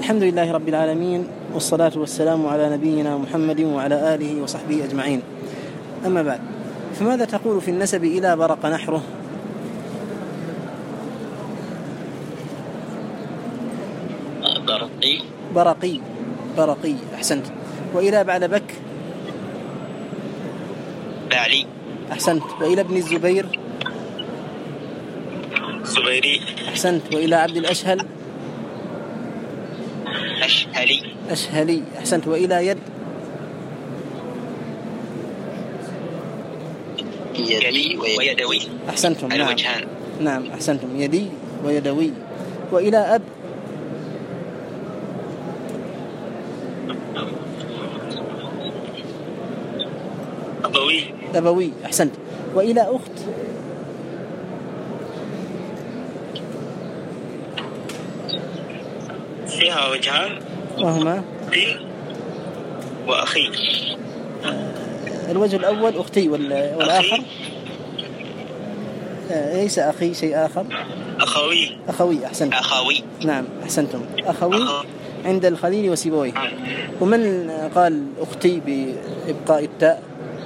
الحمد لله رب العالمين، والصلاة والسلام على نبينا محمد وعلى آله وصحبه أجمعين. أما بعد، فماذا تقول في النسب إلى برق نحره؟ برقي أحسنت. وإلى بعلبك؟ بعلي أحسنت. وإلى ابن الزبير؟ زبيري أحسنت. وإلى عبد الأشهل؟ أشهلي أحسنت. وإلى يد؟ يدي ويدوي أحسنتم. الوجهان. نعم أحسنتم، يدي ويدوي. وإلى أب؟ أبوي أحسنت. وإلى أخت؟ فيها وجهان وهما أختي وأخي. الوجه الأول أختي والآخر ليس أخي، شيء آخر. أخوي أحسنت. أخوي نعم أحسنتم. أخوي عند الخليل وسيبويه. ومن قال أختي بإبقاء التاء؟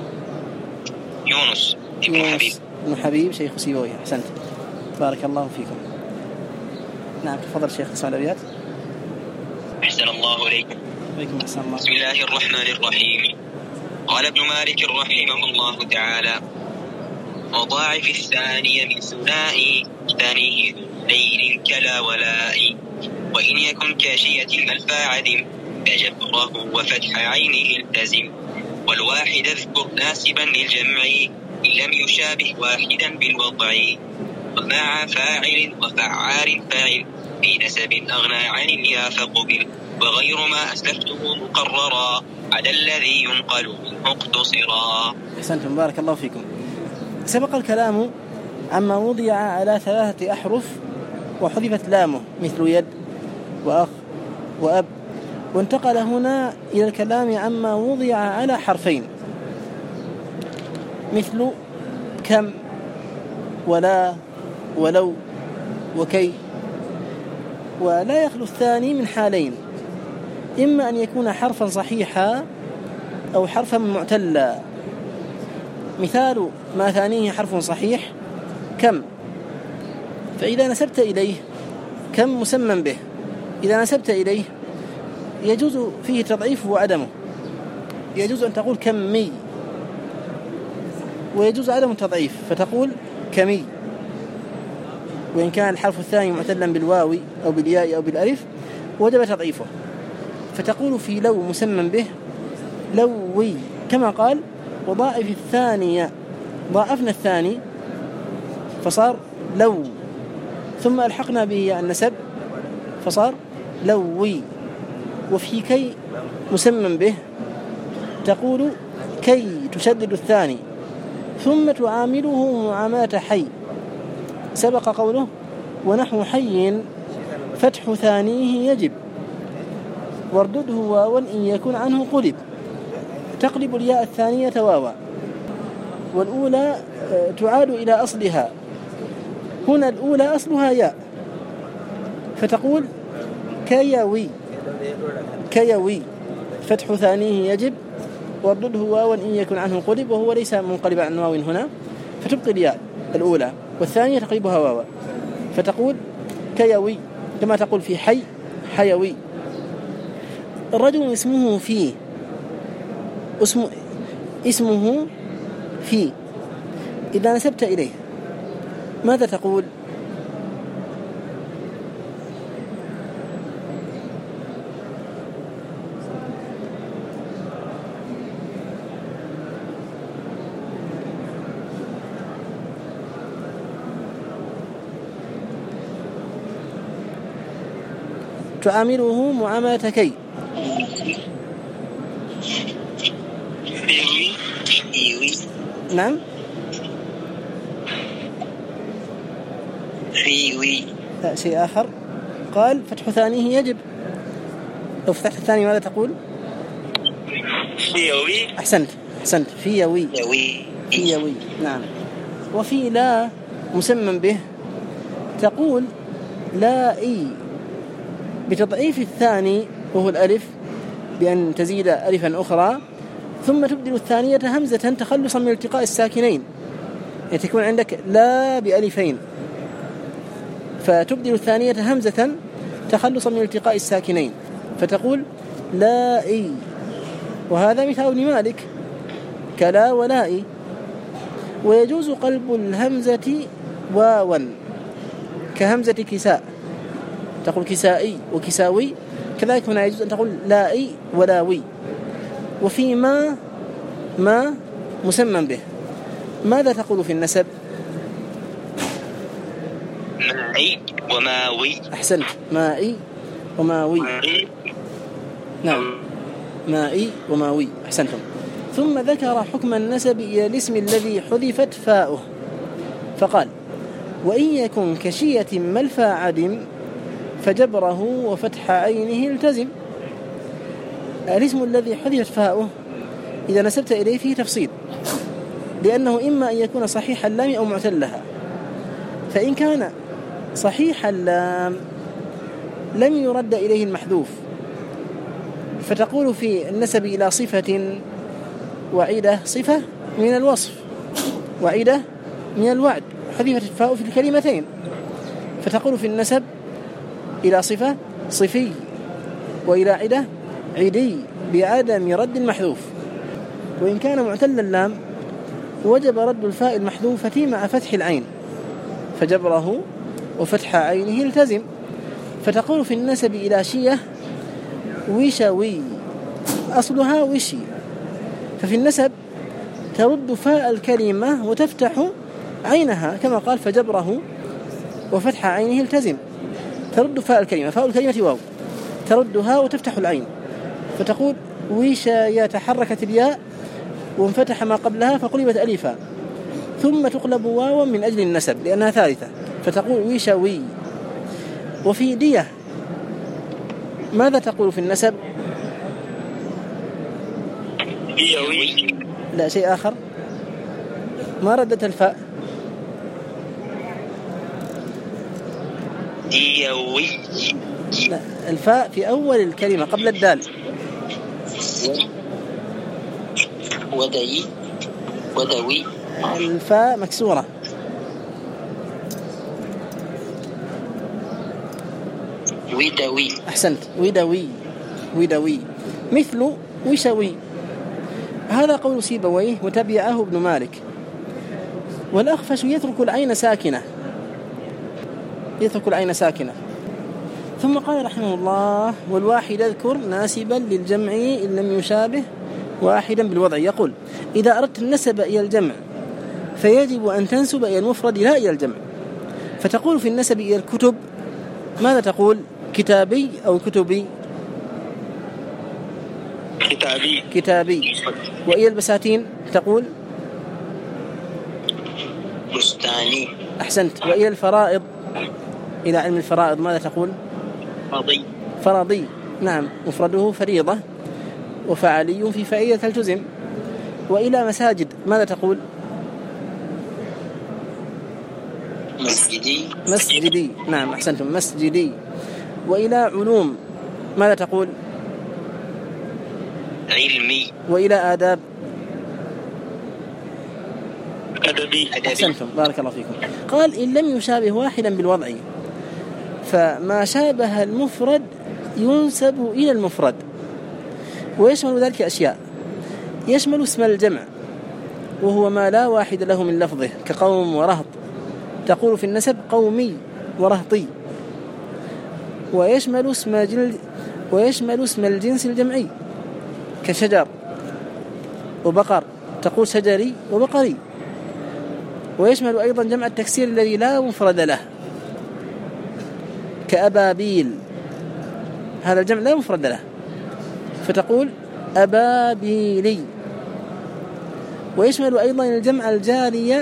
يونس ابن حبيب شيخ سيبويه. أحسنت، بارك الله فيكم. نعم تفضل شيخ اسمع الأبيات. أحسن الله إليكم. عليكم أحسن الله. بسم الله الرحمن الرحيم. قال ابن مالك رحمه الله تعالى: وضاعف الثاني من ثنائي ثانيه ليل كلا ولائي، وإن يكن كاشية الملفى عدم فجبره وفتح عينه التزم، والواحد اذكر ناسبا للجمع إن لم يشابه واحدا بالوضع، ومع فاعل وفعال فاعل في نسب أغنى عن اليا فقبل، وغير ما أسلفته مقررا على الذي ينقل منه اقتصرا. أحسنتم، بارك الله فيكم. سبق الكلام عما وضع على 3 أحرف وحذفت لامه مثل يد وأخ وأب، وانتقل هنا إلى الكلام عما وضع على حرفين مثل كم ولا ولو وكي. ولا يخلو الثاني من حالين: إما أن يكون حرفا صحيحا أو حرفا معتلا. مثال ما ثانيه حرف صحيح كم، فإذا نسبت إليه كم مسمى به، إذا نسبت إليه يجوز فيه تضعيفه وعدمه، يجوز أن تقول كمي، ويجوز عدم التضعيف فتقول كمي، وإن كان الحرف الثاني معتلا بالواو أو بالياء أو بالألف وجب تضعيفه، فتقول في لو مسمى به لوي، كما قال: وضاعف الثانية، ضاعفنا الثاني فصار لو، ثم ألحقنا به النسب فصار لوي. وفي كي مسمى به تقول كي تشدد الثاني ثم تعامله معاملة حي، سبق قوله: ونحو حي فتح ثانيه يجب واردده واوا إن يكن عنه قلب، تقلب الياء الثانية واوا، والأولى تعاد إلى أصلها، هنا الأولى أصلها ياء، فتقول كيوي فتح ثانيه يجب واردده واوا إن يكن عنه قلب، وهو ليس منقلب عن واو هنا، فتبقي الياء الأولى والثانية تقلبها واوا، فتقول كيوي، كما تقول في حي حيوي. الرجل اسمه في، اسمه في، إذا نسبت إليه ماذا تقول؟ تعامله معاملة كي. نعم فيوي. لا، شيء آخر. قال فتح ثانيه يجب، لو فتحت الثاني ماذا تقول؟ فيوي. أحسنت فيوي. فيوي نعم. وفي لا مسمى به تقول لائي، بتضعيف الثاني وهو الألف بأن تزيد ألفا أخرى، ثم تبدل الثانية همزة تخلصا من التقاء الساكنين، يعني تكون عندك لا بألفين، فتبدل الثانية همزة تخلصا من التقاء الساكنين فتقول لائي. وهذا مثال ابن مالك كلا ولائي. ويجوز قلب الهمزة واوا كهمزة كساء، تقول كسائي وكساوي، كذلك هنا يجوز أن تقول لائي ولاوي. وفي ما مسمى به، ماذا تقول في النسب؟ مائي وماوي. أحسنت، مائي وماوي. نعم، مائي وماوي، أحسنتم. ثم ذكر حكم النسب إلى الاسم الذي حذفت فاؤه فقال وإن يكن كشية ما الفا عدم فجبره وفتح عينه التزم. الاسم الذي حذفت فاؤه إذا نسبت إليه فيه تفصيل، لأنه إما أن يكون صحيح اللام أو معتلها. فإن كان صحيح اللام لم يرد إليه المحذوف، فتقول في النسب إلى صفة وعيدة صفة من الوصف وعيدة من الوعد، حذفت الفاء في الكلمتين، فتقول في النسب إلى صفة صفي وإلى عيدة عيدي بعدم رد المحذوف. وإن كان معتل اللام وجب رد الفاء المحذوفة مع فتح العين فجبره وفتح عينه التزم. فتقول في النسب إلى شية وشوي، أصلها وشي، ففي النسب ترد فاء الكلمة وتفتح عينها كما قال فجبره وفتح عينه التزم. ترد فاء الكلمة، فاء الكلمة واو، تردها وتفتح العين، فتقول وشايا تحركت الياء وانفتح ما قبلها فقلبت ألفا، ثم تقلب واوا من أجل النسب لأنها ثالثة فتقول وشوي. وفي دية ماذا تقول في النسب؟ ديوي. لا، شيء آخر، ما ردت الفاء. ديوي. لا، الفاء في أول الكلمة قبل الدال. ودوي. الفاء مكسورة. ودوي. أحسنت، ودوي مثل وشوي. هذا قول سيبويه وتبعه ابن مالك. والأخفش يترك العين ساكنة. ثم قال رحمه الله والواحد اذكر ناسبا للجمع إن لم يشابه واحدا بالوضع. يقول إذا أردت النسب إلى الجمع فيجب أن تنسب إلى المفرد لا إلى الجمع. فتقول في النسب إلى الكتب ماذا تقول؟ كتابي أو كتبي؟ كتابي. وإلى البساتين تقول بستاني. أحسنت. وإلى الفرائض، إلى علم الفرائض ماذا تقول؟ فرضي. نعم، مفرده فريضة وفعلي في فعيلة الجزم. وإلى مساجد ماذا تقول؟ مسجدي. نعم، أحسنتم، مسجدي. وإلى علوم ماذا تقول؟ علمي. وإلى آداب؟ أدبي. أحسنتم، بارك الله فيكم. قال إن لم يشابه واحدا بالوضع، فما شابه المفرد ينسب إلى المفرد. ويشمل ذلك أشياء، يشمل اسم الجمع وهو ما لا واحد له من لفظه كقوم ورهط، تقول في النسب قومي ورهطي. ويشمل اسم الجنس الجمعي كشجر وبقر، تقول شجري وبقري. ويشمل أيضا جمع التكسير الذي لا مفرد له كأبابيل، هذا الجمع لا مفرد له فتقول أبابيلي. ويشمل أيضا الجمع الجاري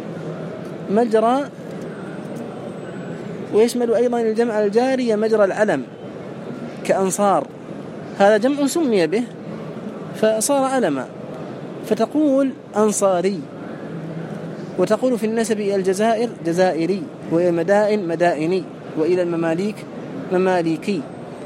مجرى العلم كأنصار، هذا جمع سمي به فصار علما فتقول أنصاري. وتقول في النسب إلى الجزائر جزائري، وإلى المدائن مدائني، وإلى المماليك مماليكي.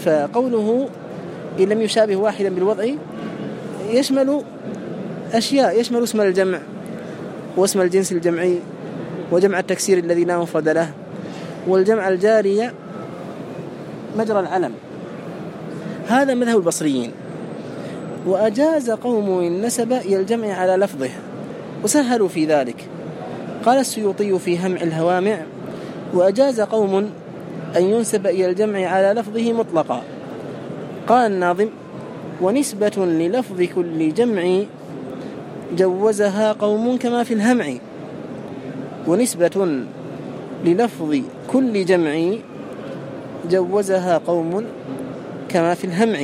فقوله إن لم يشابه واحدا بالوضع يشمل أشياء، يشمل اسم الجمع واسم الجنس الجمعي وجمع التكسير الذي لا مفرد له والجمع الجاري مجرى العلم. هذا مذهب البصريين. وأجاز قوم النسب إلى الجمع على لفظه وسهلوا في ذلك. قال السيوطي في همع الهوامع: وأجاز قوم أن ينسب إلى الجمع على لفظه مطلقا. قال الناظم: ونسبة للفظ كل جمع جوزها قوم كما في الهمع. ونسبة للفظ كل جمع جوزها قوم كما في الهمع.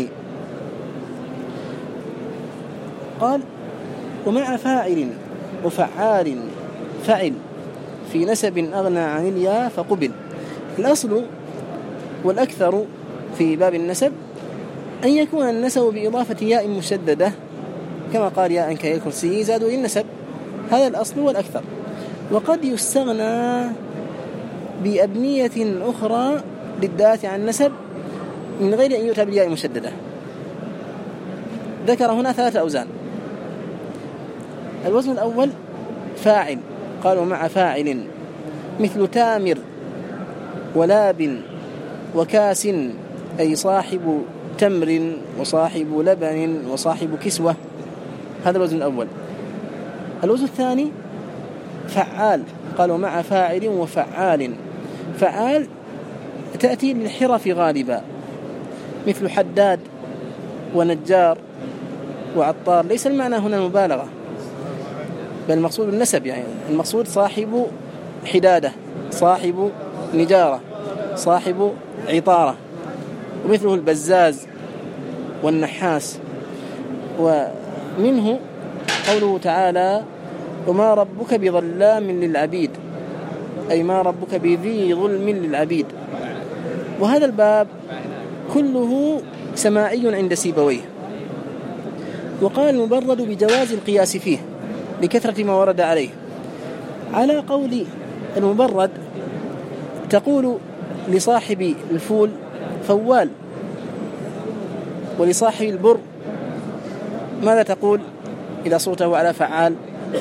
قال: ومع فاعل وفعال فعل في نسب أغنى عن الياء فقبل. الأصل والأكثر في باب النسب أن يكون النسب بإضافة ياء مشددة كما قال: ياء كي الكرسي زادوا للنسب. هذا الأصل والأكثر. وقد يستغنى بأبنية أخرى للدالة عن النسب من غير أن يؤتى بالياء مشددة. ذكر هنا 3 أوزان. الوزن الأول فاعل، قالوا مع فاعل، مثل تامر ولاب وكاس، أي صاحب تمر وصاحب لبن وصاحب كسوة. هذا الوزن الأول. الوزن الثاني فعال، قالوا مع فاعل وفعال. فعال تأتي للحرف غالبا، مثل حداد ونجار وعطار. ليس المعنى هنا المبالغة، بل المقصود النسب، يعني المقصود صاحب حدادة، صاحب نجارة، صاحب عطارة. ومثله البزاز والنحاس. ومنه قوله تعالى: وما ربك بظلام للعبيد، أي ما ربك بذي ظلم للعبيد. وهذا الباب كله سماعي عند سيبويه. وقال المبرد بجواز القياس فيه لكثرة ما ورد عليه. على قول المبرد تقول لصاحب الفول فوال، ولصاحب البر ماذا تقول إذا صوته على فعال؟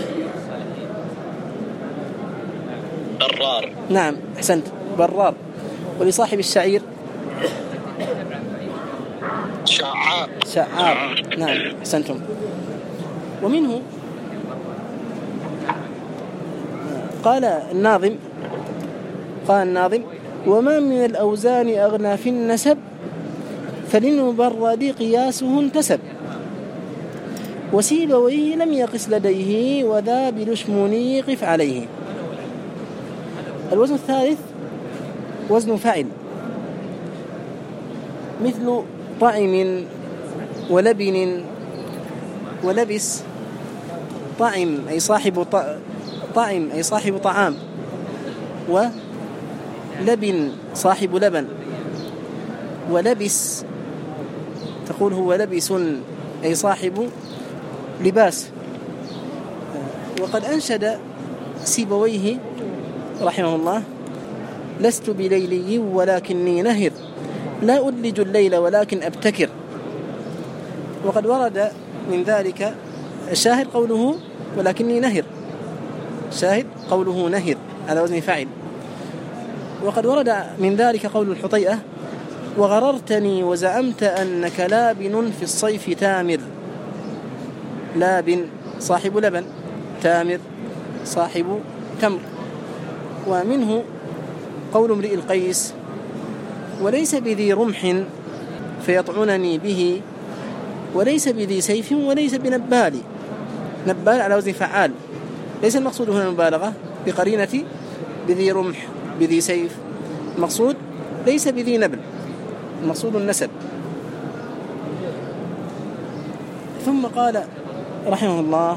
برار. نعم أحسنت، برار. ولصاحب الشعير شعار. شعار. نعم أحسنتم. ومنه قال الناظم وما من الأوزان أغنى في النسب فللمبرد قياسه انتسب. وسيبويه لم يقس لديه وذا بلشموني قف عليه. الوزن الثالث وزن فعل، مثل طعم ولبن ولبس. طعم أي صاحب طعم أي صاحب طعام، ولبن صاحب لبن، ولبس تقول هو لبس أي صاحب لباس. وقد أنشد سيبويه رحمه الله: لست بليلي ولكني نهر، لا أدلج الليل ولكن أبتكر. وقد ورد من ذلك الشاهد قوله ولكني نهر، شاهد قوله نهر على وزن فاعل. وقد ورد من ذلك قول الحطيئة: وغررتني وزعمت أنك لابن في الصيف تامر. لابن صاحب لبن، تامر صاحب تمر. ومنه قول امرئ القيس: وليس بذي رمح فيطعنني به، وليس بذي سيف وليس بنبال. نبال على وزن فعال. ليس المقصود هنا المبالغة بقرينة بذي رمح بذي سيف، المقصود ليس بذي نبل، المقصود النسب. ثم قال رحمه الله: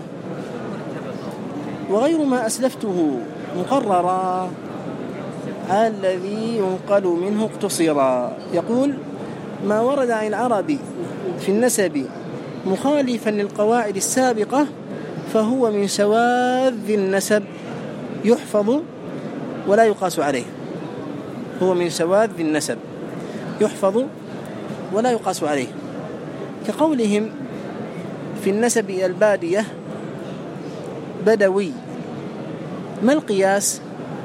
وغير ما أسلفته مقررا على الذي ينقل منه اقتصرا. يقول: ما ورد عن العرب في النسب مخالفا للقواعد السابقة فهو من شواذ النسب يحفظ ولا يقاس عليه. هو من شواذ النسب يحفظ ولا يقاس عليه، كقولهم في النسب إلى البادية بدوي. ما القياس؟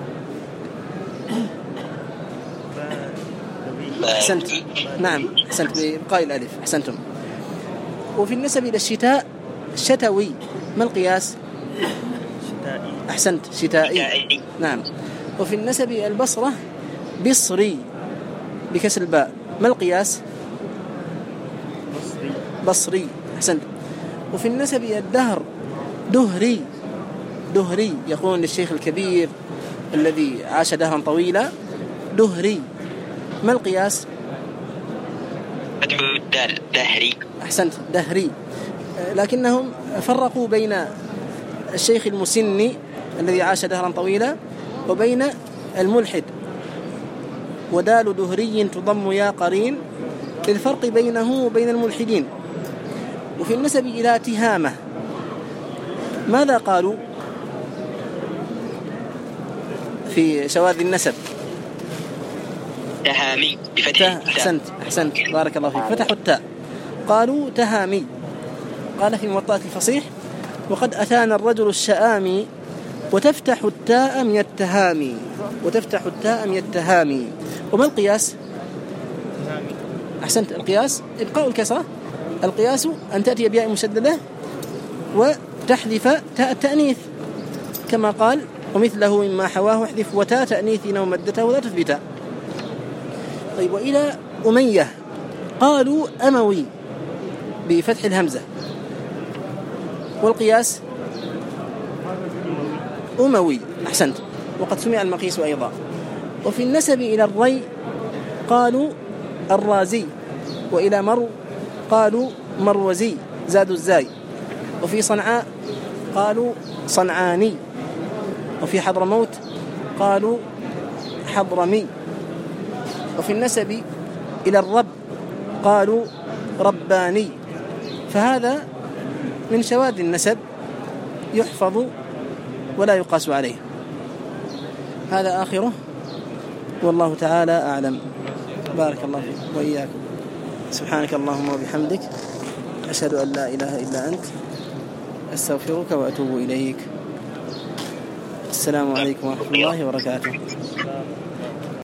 أحسنت، نعم أحسنت بإبقاء الألف، أحسنتم. وفي النسب إلى الشتاء شتوي. ما القياس؟ أحسنت، شتائي، نعم. وفي النسب إلى البصرة بصري بكسر الباء. ما القياس؟ بصري، أحسنت. وفي النسب إلى الدهر دهري. دهري يقولون للشيخ الكبير الذي عاش دهرا طويلا دهري. ما القياس؟ فتح الدال دهري. أحسنت، دهري. لكنهم فرقوا بين الشيخ المسني الذي عاش دهرا طويلا وبين الملحد. ودال دهري تضم يا قرين للفرق بينه وبين الملحدين. وفي النسب إلى تهامة ماذا قالوا في شواذ النسب؟ تهامي بفتح. أحسنت بارك الله فيك. فتحوا التاء قالوا تهامي. قال في موطأة الفصيح وقد أتانا الرجل الشآمي وتفتح التاء من التهامي. وتفتح التاء من التهامي. وما القياس؟ أحسنت، القياس إبقاء الكسرة. القياس أن تأتي بياء مشددة وتحذف تاء التأنيث كما قال ومثله مما حواه احذف وتاء تأنيث ومدته ولا تثبتا. طيب، وإلى أمية قالوا أموي بفتح الهمزة. والقياس أموي، أحسنت. وقد سمع المقيس أيضا. وفي النسب إلى الري قالوا الرازي. وإلى مرو قالوا مروزي زادوا الزاي. وفي صنعاء قالوا صنعاني. وفي حضرموت قالوا حضرمي. وفي النسب إلى الرب قالوا رباني. فهذا من شواذ النسب يحفظ ولا يقاس عليه. هذا آخره، والله تعالى أعلم. بارك الله فيك وإياكم. سبحانك اللهم وبحمدك أشهد أن لا إله إلا أنت أستغفرك وأتوب إليك. السلام عليكم ورحمة الله وبركاته.